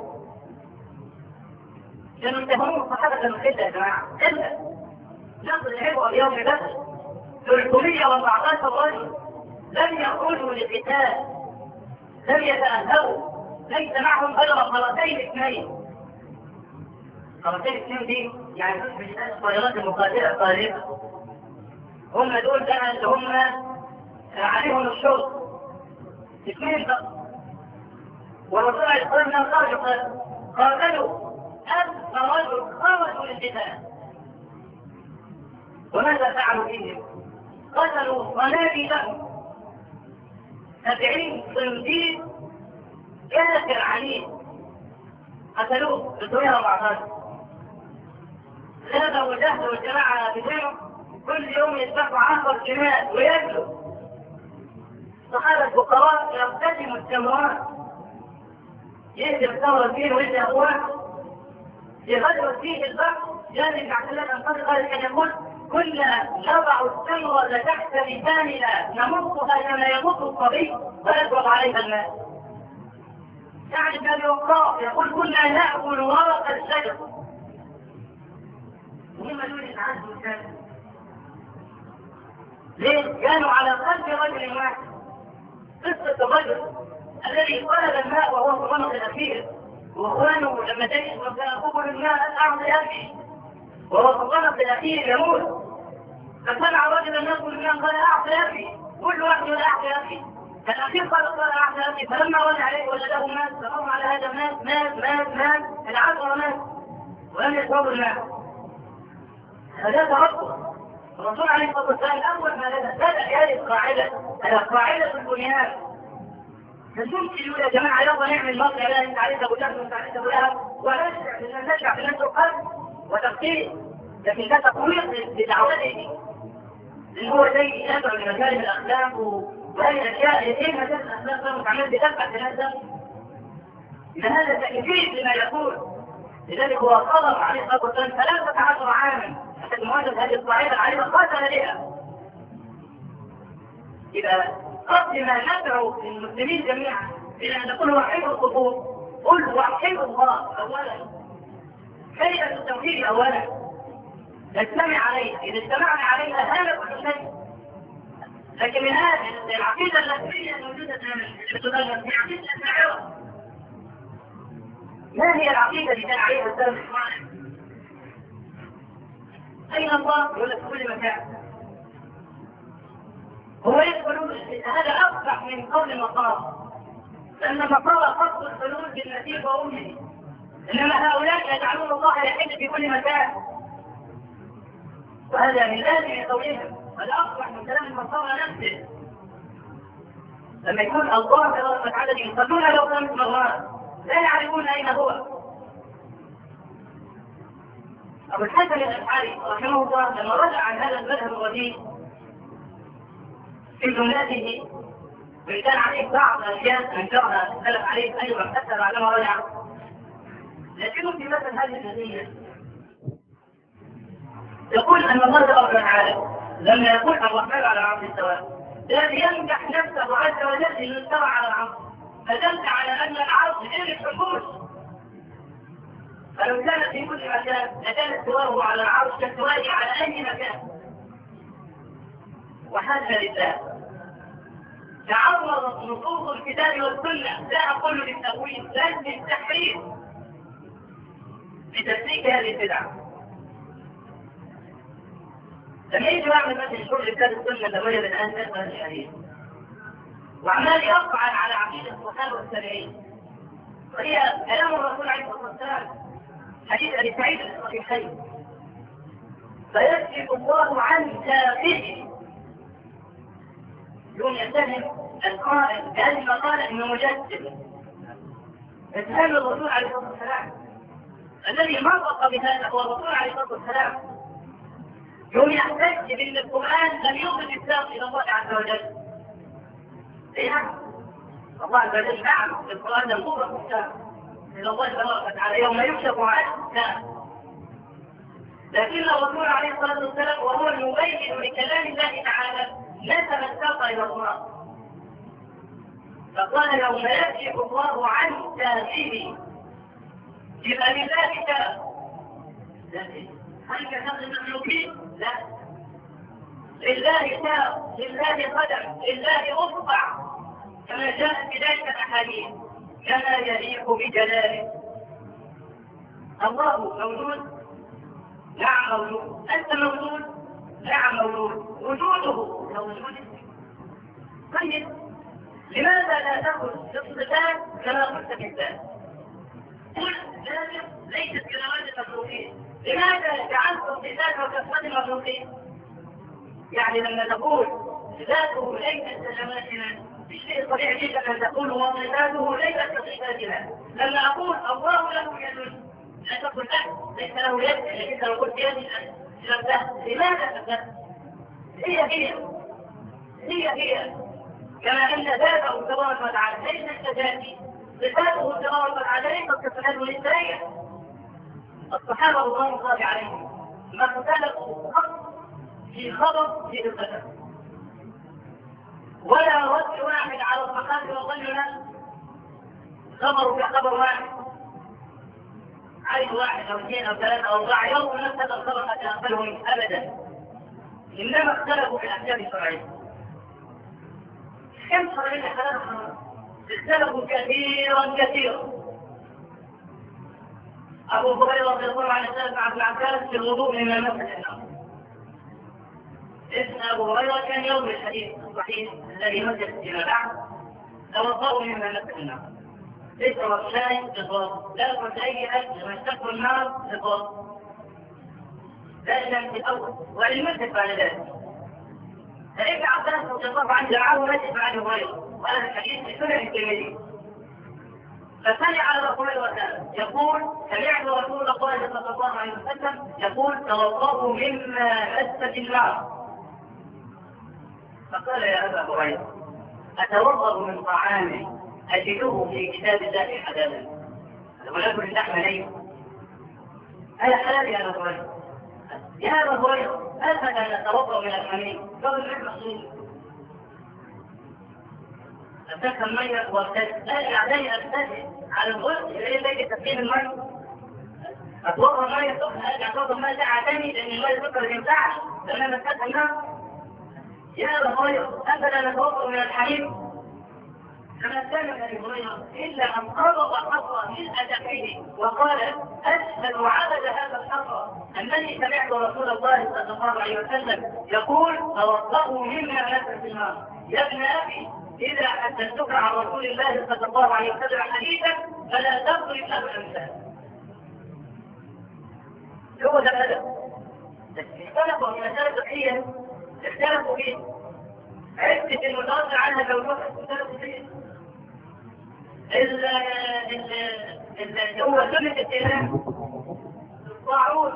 كانوا يتهمون الصحابة كانوا كده يا جماعة إلا نقل العبء اليوم بس ثلاثمائة وأربعة عشر رجل لم يخرجوا لقتال لم يتأهلوا، ليس معهم غير قرتين اثنين. قرتين اثنين دي يعني مش الطائرات المقاتلة الطائرة، هم دول بقى اللي هم عليهم الشرط اثنين فقط. والرسول عليه الصلاة والسلام خرج قاتلوا ألف رجل خرجوا للقتال. وماذا فعلوا فيهم؟ قتلوا صناديدهم سبعين صنديد كافر عنيد قتلوه بطريقة معتادة. هذا وجهد والجماعة بهم كل يوم يذبحوا عشر جمال وياكلوا. صحابة الفقراء يقتسموا التمرات، يهدم الثورة فيه ويهدم أخوانه. في غزوة فيه البحر جانب عبد الله بن قاسم قال كان يقول: كنا نضع التمرة تحت لساننا نمصها كما يمص الصبي ويضرب عليها الماء. يعني بن وقاص يقول: كنا نأكل ورق الشجر. وهم دول العز والكافر. ليه؟ كانوا على قلب رجل واحد. قصة الرجل الذي طلب الماء وهو في الرمق الأخير، واخوانه لما تجد ربنا قبل الماء أعطي أبي، وهو في الرمق الأخير يموت. فسمع رجلا يقول الماء قال: أعطي أبي. كل واحد يقول: أعطي أبي. فالأخير قال: قال أعطي أبي. فلما رد عليه وجده مات، فقام على هذا مات مات مات مات العشرة مات ولم يشربوا الماء. هذا ترقب. الرسول عليه الصلاة والسلام أول ما بدأ هذه القاعدة، القاعدة البنيان. فممكن يقول: يا جماعة يلا نعمل مصر لا انت عليك ابو جهل وانت عليك ابو لهب، ونشرع نشرع في الناس القلب وتفكير. لكن ده تقويض لدعوته، اللي هو زي يدعو لمكارم الاخلاق وهذه الاشياء. ايه مكارم الاخلاق ده متعمل بتبع في هذا؟ اذا هذا تكفير لما يقول. لذلك هو صبر عليه الصلاه والسلام ثلاثة عشر عاما حتى مواجهة هذه القاعدة العريضة قاتل بها. إذا قبل ما ندعو المسلمين جميعا إلى أن نقول وحيد الصفوف، قل وحيد الله أولا، كلمة التوحيد أولا، نجتمع عليها. إذا اجتمعنا عليها هذا كل شيء. لكن من هذه العقيدة التي موجودة في السودان هي عقيدة الدعوة. ما هي العقيدة اللي كان عليها السلف الصالح؟ أين الله؟ يقول لك في كل مكان. هو يقول هذا أصبح من قول المقام، لأن المقام خط الحلول بالنسيب وأمه، إنما هؤلاء يجعلون الله يحل في كل مكان، وهذا من لازم قولهم. هذا أصبح من كلام المقام نفسه. لما يكون الله تبارك وتعالى يصلون لو خمس مرات لا يعرفون أين هو. أبو الحسن الأشعري رحمه الله لما رجع عن هذا المذهب الرديء في جملته، وإن كان عليه بعض الأشياء أنكرها اختلف عليه أيضا حتى بعدما رجع، لكنه في مثل هذه النتيجة يقول أن الله تبارك وتعالى لما يقول الرحمن على العرش استوى الذي يمدح نفسه عز وجل أنه استوى على العرش، فدلت على أن العرش غير الحبوس. فلو كانت في كل مكان لكان استواه على العرش كاستوائه على أي مكان. وحاشا لله، تعرضت نصوص الكتاب والسنة، لا أقول للتأويل بل للتحريف لتسليك هذه البدعة. لما يجي واحد مثل يقول لكتاب السنة تبين الآن كثرة الحديث وعمال يقطع على عقيدة الصحابة والتابعين، وهي كلام الرسول عليه الصلاة والسلام حديث أبي سعيد الصحيحين: فيكشف الله عن كافره. يوم يتهم القائل بهذه المقالة انه مجسم. اتهام الرسول عليه الصلاة والسلام الذي مرق بهذا هو الرسول عليه الصلاة والسلام. يوم يحتج بان القرآن لم يوصل الإسلام الى الله عز وجل. اي نعم، الله عز وجل نعم القرآن لم يوصل الإسلام الى الله تبارك وتعالى يوم يكشف عن الإسلام. لكن الرسول عليه الصلاة والسلام وهو المبين لكلام الله تعالى نسب الساق إلى الله، فقال: يوم يكشف الله عن كافره. يبقى لله كاف. هل كتاب المخلوقين؟ لا. لله كاف، لله قدم، لله اصبع، كما جاءت بداية الأحاديث كما يليق بجلاله. الله موجود؟ نعم موجود. أنت موجود؟ نعم موجود. وجوده كوجودك. طيب لماذا لا تأخذ الصفات كما قلت بالذات؟ قل ذلك ليست كلمات المخلوقين. لماذا جعلت الصفات وكصفات المخلوقين؟ يعني لما تقول ذاته ليست كلماتنا الشيء طبيعي جدا ان تقول وصفاته ليست كصفاتنا. لما اقول الله له يد لا تقول لا ليس له يد، لكن لو قلت يد شبهت. لماذا شبهت؟ هي هي هي هي كما ان ذاته تبارك وتعالى ليست كذاتي، صفاته تبارك وتعالى ليست كصفاته الانسانيه. الصحابه رضوان الله عليهم ما اختلفوا خط في خبر في القدر، ولا رد واحد على الصحابه وظننا خبر كخبر واحد، عين واحد او اثنين او ثلاثه او اربعه يوم نفس هذا الخبر حتى يقبلهم ابدا، انما اختلفوا في الاحكام الشرعيه. كم شرعيه اختلفوا؟ اختلفوا كثيرا كثيرا. ابو هريره رضي الله عنه سال عن العباس في الوضوء من المسجد النار. اسم ابو هريره كان يوم الحديث الصحيح الذي نزل فيما بعد توضأوا مما مسجد النار. اشرب شاي بفضل، لا تاكل اي اكل واشتكوا النار بفضل. لا شك في الاول وللمسجد بعد ذلك. فابن عباس رضي الله عنه دعاه مسجد مع ابي هريره، وهذا الحديث في سنن الترمذي. فسمع على رسول الله يقول سمعت رسول الله صلى الله عليه وسلم يقول توضأوا مما مست النار. فقال يا ابا هريره اتوضأ من طعام أجده في كتاب الله حلالا ولكن اللحم ليه؟ أنا حلال يا أبا هريرة. يا أبا هريرة أفلا نتوضأ من الحميم؟ قال اللحم مصير. أتاك المية وارتد أرجع تاني أرتد على الغسل إلى بيت تسخين المية. أتوضأ المية سخنة أرجع أتوضأ المية ساعة تاني لأن المية سخنة ما ينفعش لأنها مسكتها النار. يا أبا هريرة أفلا نتوضأ من الحميم؟ كما كان ابي هريره الا ان قرض حصى من ادفه وقال اشهد عدد هذا الحصى انني سمعت رسول الله صلى الله عليه وسلم يقول توضأوا مما مس في النار. يا ابن ابي اذا حدثتك عن رسول الله صلى الله عليه وسلم حديثا فلا تضرب له الامثال. هو ده الادب. اختلفوا في مسائل فقهيه اختلفوا فيه. عدة المتوسع عنها زوجها اختلفوا فيه. اللي هو سنة التهام الطاعون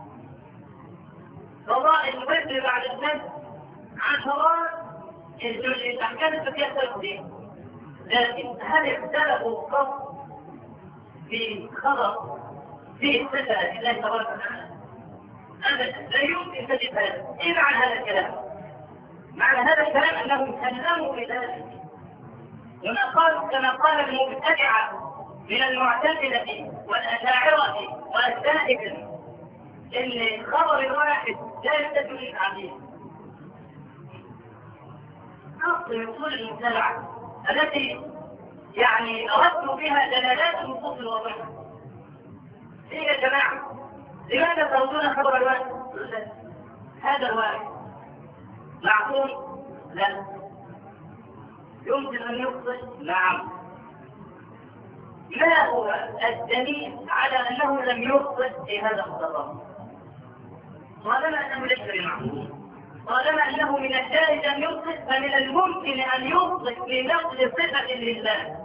قضاء الوزن بعد النفس عشرات الأحكام الفقهية اختلفوا فيه. لكن هل اختلفوا فقط في خبر في الصفة لله تبارك وتعالى؟ أبدا لا يمكن تجد هذا. إيه معنى هذا الكلام؟ معنى هذا الكلام أنهم سلموا بذلك كما قال كما قال المبتدعة من المعتزلة والأشاعرة والسائق إن خبر الواحد لا يستدل للتعديل. أصل أصول المبتدعة التي يعني أردت بها دلالات النصوص الواضحة. إيه يا جماعة؟ لماذا تردون خبر الواحد؟ هذا الواحد معقول؟ لا. يمكن أن يخطئ؟ نعم. ما هو الدليل على أنه لم يخطئ في هذا الخطأ؟ طالما أنه ليس بمعقول، طالما أنه من الجائز أن يخطئ فمن الممكن أن يخطئ لنقل صفة لله.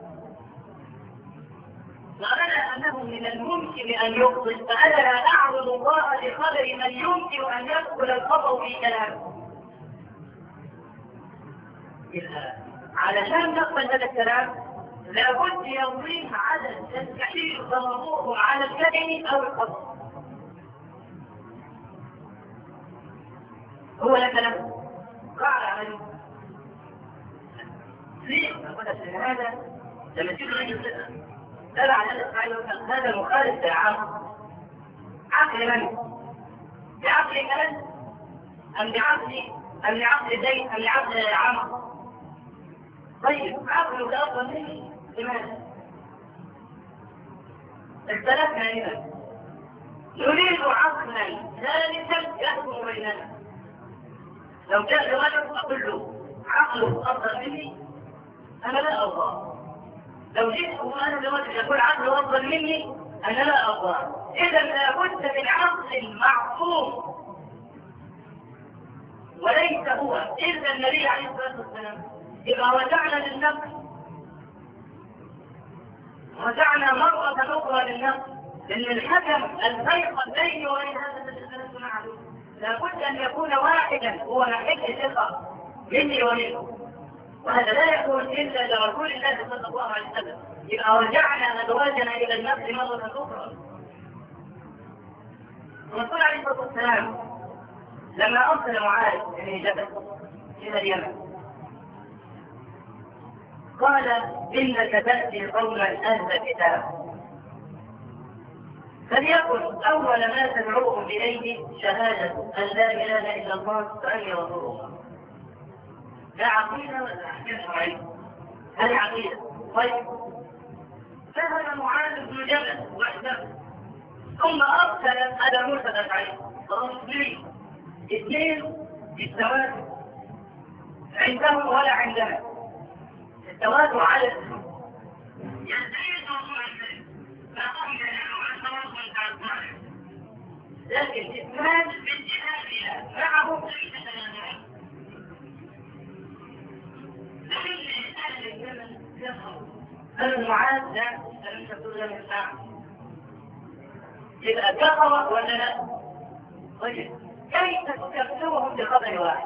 طالما أنه من الممكن أن يخطئ فأنا لا أعبد الله لخبر من يمكن أن يدخل الخطأ في كلامه. علشان نقبل هذا الكلام لابد يضيف عدد يستحيل ضربوه على الكلم او القصد. هو لا كلام قال عمله ليه هذا لما تجيب رجل صفه تبع هذا المخالف للعقل. عقل من؟ بعقل كلام ام بعقل ام بعقل زيد ام بعقل عمر؟ طيب عقلك أفضل مني لماذا؟ اختلفنا إذا نريد عقلا ثالثا يحكم بيننا. لو جاء رجل أقول له عقله أفضل مني أنا لا أرضى. لو جئت وأنا لرجل يقول عقله أفضل مني أنا لا أرضى. إذا لابد من عقل معصوم وليس هو إلا النبي عليه الصلاة والسلام. إذا رجعنا للنفس رجعنا مرة أخرى للنفس، إن الحكم الفيصل بيني وبين هذا الذي سنة معه لابد أن يكون واحدا هو محل ثقة مني ومنه، وهذا لا يكون إلا لرسول الله صلى الله عليه وسلم. إذا رجعنا أزواجنا إلى النفس مرة أخرى. الرسول عليه الصلاة والسلام لما أرسل معاذ بن جبل إلى اليمن قال إنك تأتي قوما أهل كتاب فليكن أول ما تدعوهم إليه شهادة أن لا إله إلا الله وأني رسول الله. لا عقيدة ولا عقيدة شرعية، هذه عقيدة. طيب ذهب معاذ بن جبل وحده ثم أرسل أبا موسى الأشعري رسولين اثنين بالسواد عندهم ولا عندنا. السواد على يزيد لكن اثنان بانتهائها معهم ليس تنازعا. لكن أهل اليمن كفروا هذا المعاد لا لم تكن له الساعة. إذا كفر ولا لا؟ طيب كيف تكفرهم بخبر واحد؟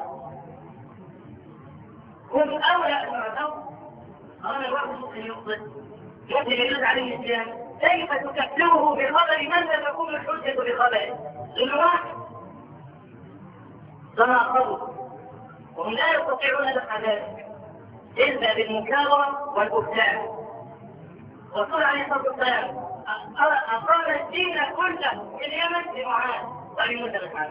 هم أولى أن يعتوا أنا الواحد ممكن يخطئ ممكن يرد عليه الإسلام. كيف تكفره بخبر من لا تكون الحجة بخبره؟ الواحد تناقضوا وهم لا يستطيعون دفع ذلك إلا بالمكابرة والبهتان. الرسول عليه الصلاة والسلام أقام الدين كله في اليمن لمعاذ ولموسى الأشعري.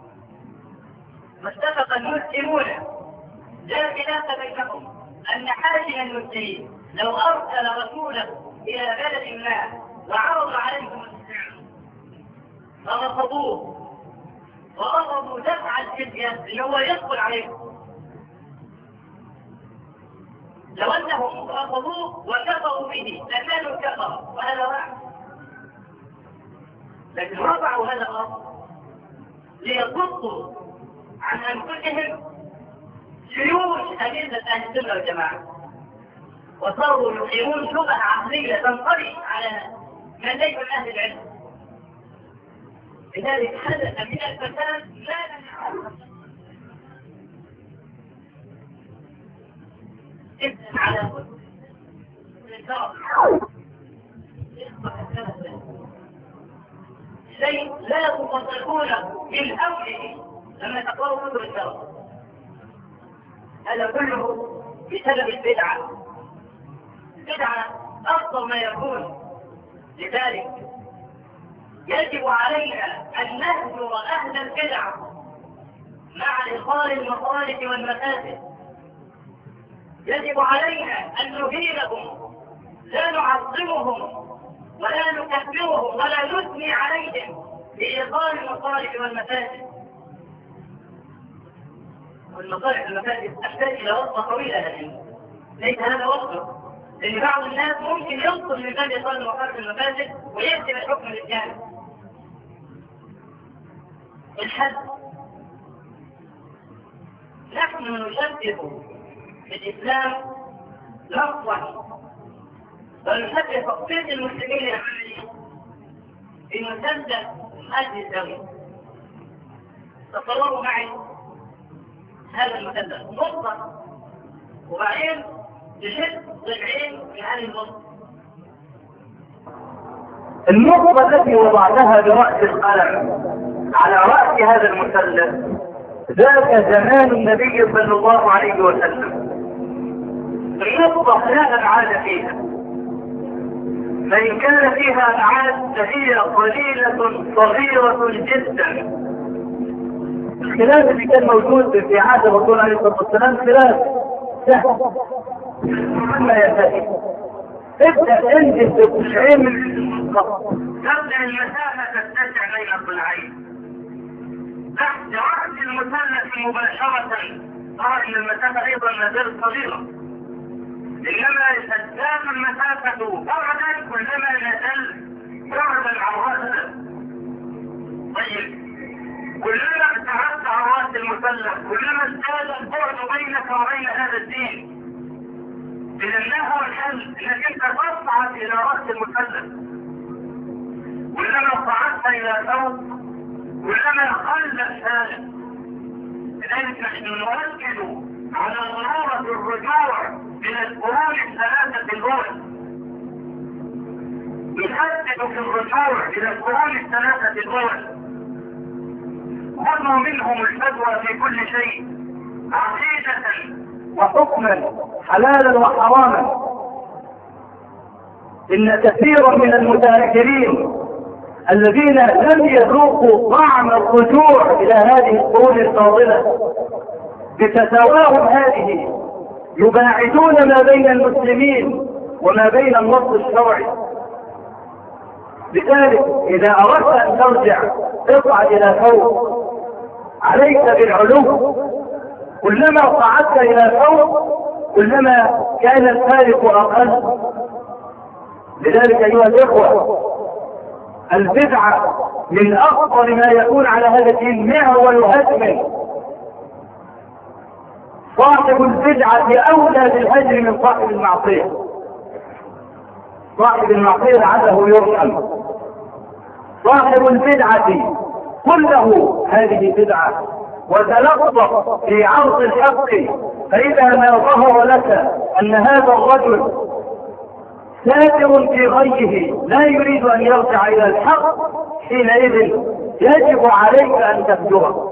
واتفق المسلمون لا خلاف بينهم أن حاكم المسلمين لو أرسل رسوله إلى بلد ما وعرض عليهم الإسلام فرفضوه ورفضوا دفع الجزية اللي هو يدخل عليهم، لو أنهم رفضوه وكفروا به لكانوا كفروا وهذا واحد. لكن رفعوا هذا الأمر ليصدوا عن أنفسهم جيوش أجهزة أهل السنة والجماعة وصاروا يقيمون شبهة عقلية تنطبق على من ليس من أهل العلم. لذلك حدث من الفساد لا نعلم ابن على شيء لا تصدقونه بالأول لما تقرأوا كتب الشرع. هذا كله بسبب البدعة. البدعة أفضل ما يكون. لذلك يجب علينا أن نهجر أهل البدعة مع إظهار المصالح والمفاسد. يجب علينا أن نهينهم لا نعظمهم ولا نكبرهم ولا نثني عليهم بإظهار المصالح والمفاسد. والمصالح والمفاسد تحتاج إلى وصفة طويلة لكن ليس هذا وصفه، لأن بعض الناس ممكن ينقل من باب إظهار المصالح والمفاسد ويكتب الحكم للجانب. الحد نحن نشبه بالإسلام لفظا ونشبه تقصير المسلمين العملي بمسدس حد الدولي. تصوروا معي هذا المسدس نقطة وبعدين بشد ضلعين في هذه النقطة. النقطة التي وضعتها برأس القلم على رأس هذا المثلث ذاك زمان النبي صلى الله عليه وسلم. النقطة لا أبعاد فيها، فإن كان فيها أبعاد فهي قليلة صغيرة جدا. الخلاف اللي كان موجود في عهد الرسول عليه الصلاة والسلام خلاف سهل ثم ينتهي. ابدأ انزل بقشعين من المنطقة، تبدأ المسافة تتسع بين الضلعين تحت رأس المثلث مباشرة. طبعا المسافة أيضا ما زالت صغيرة، إنما تزداد المسافة بعدا كلما نزل بعدا عن رأسه. طيب كلما ابتعدت عن رأس المثلث كلما ازداد البعد بينك وبين هذا الدين. إذا هو الحل انك انت تصعد الى رأس المثلث. كلما صعدت الى فوق كلما قل الشارع. لذلك نحن نؤكد على ضرورة الرجوع الى القرون الثلاثة الاولى. نحدد في الرجوع الى القرون الثلاثة الاولى. خذوا منهم الفتوى في كل شيء، عقيدة وحكما، حلالا وحراما. إن كثيرا من المتأخرين الذين لم يذوقوا طعم الرجوع إلى هذه القرون الفاضلة بفتاواهم هذه يباعدون ما بين المسلمين وما بين النص الشرعي. لذلك إذا أردت أن ترجع اصعد إلى فوق، عليك بالعلو. كلما صعدت إلى فوق كلما كان الفارق أقل. لذلك أيها الإخوة البدعة من أخطر ما يكون على هذا الدين معول هدم. صاحب البدعة أولى بالهجر من صاحب المعصية. صاحب المعصية لعله يرحم. صاحب البدعة كله هذه بدعة، وتلطف في عرض الحق. فإذا ما ظهر لك أن هذا الرجل ساتر في غيه لا يريد أن يرجع إلى الحق، حينئذ يجب عليك أن تفجره.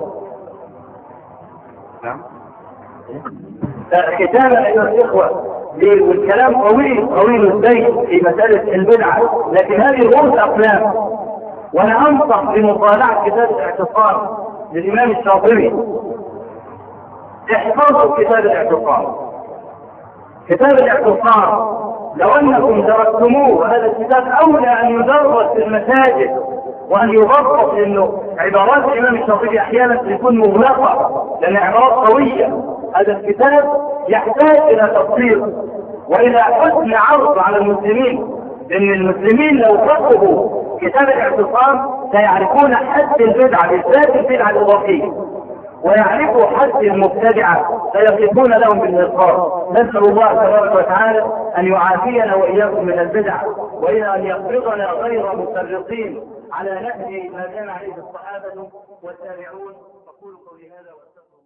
ختاما أيها الإخوة، والكلام طويل طويل البيت في مسألة البدعة، لكن هذه رؤوس أقلام. وأنا أنصح بمطالعة كتاب الاعتصام للإمام الشاطبي. احفظوا كتاب الاعتصام. كتاب الاعتصام لو أنكم درستموه، هذا الكتاب أولى أن يدرس في المساجد وأن يغطس، لأنه عبارات الإمام الشاطبي أحيانا تكون مغلقة لأن عبارات قوية. هذا الكتاب يحتاج إلى تفصيل وإلى حسن عرض على المسلمين، لأن المسلمين لو فقهوا كتاب الاعتصام سيعرفون حد البدعة، بالذات البدعة الإضافية، ويعرفوا حد المبتدعة فيقفون لهم بالإنصاف. نسأل الله تبارك وتعالى أن يعافينا وإياكم من البدع، وإلى أن يفرضنا غير مفرطين على نهج ما كان عليه الصحابة والتابعون. أقول قولي هذا واستغفر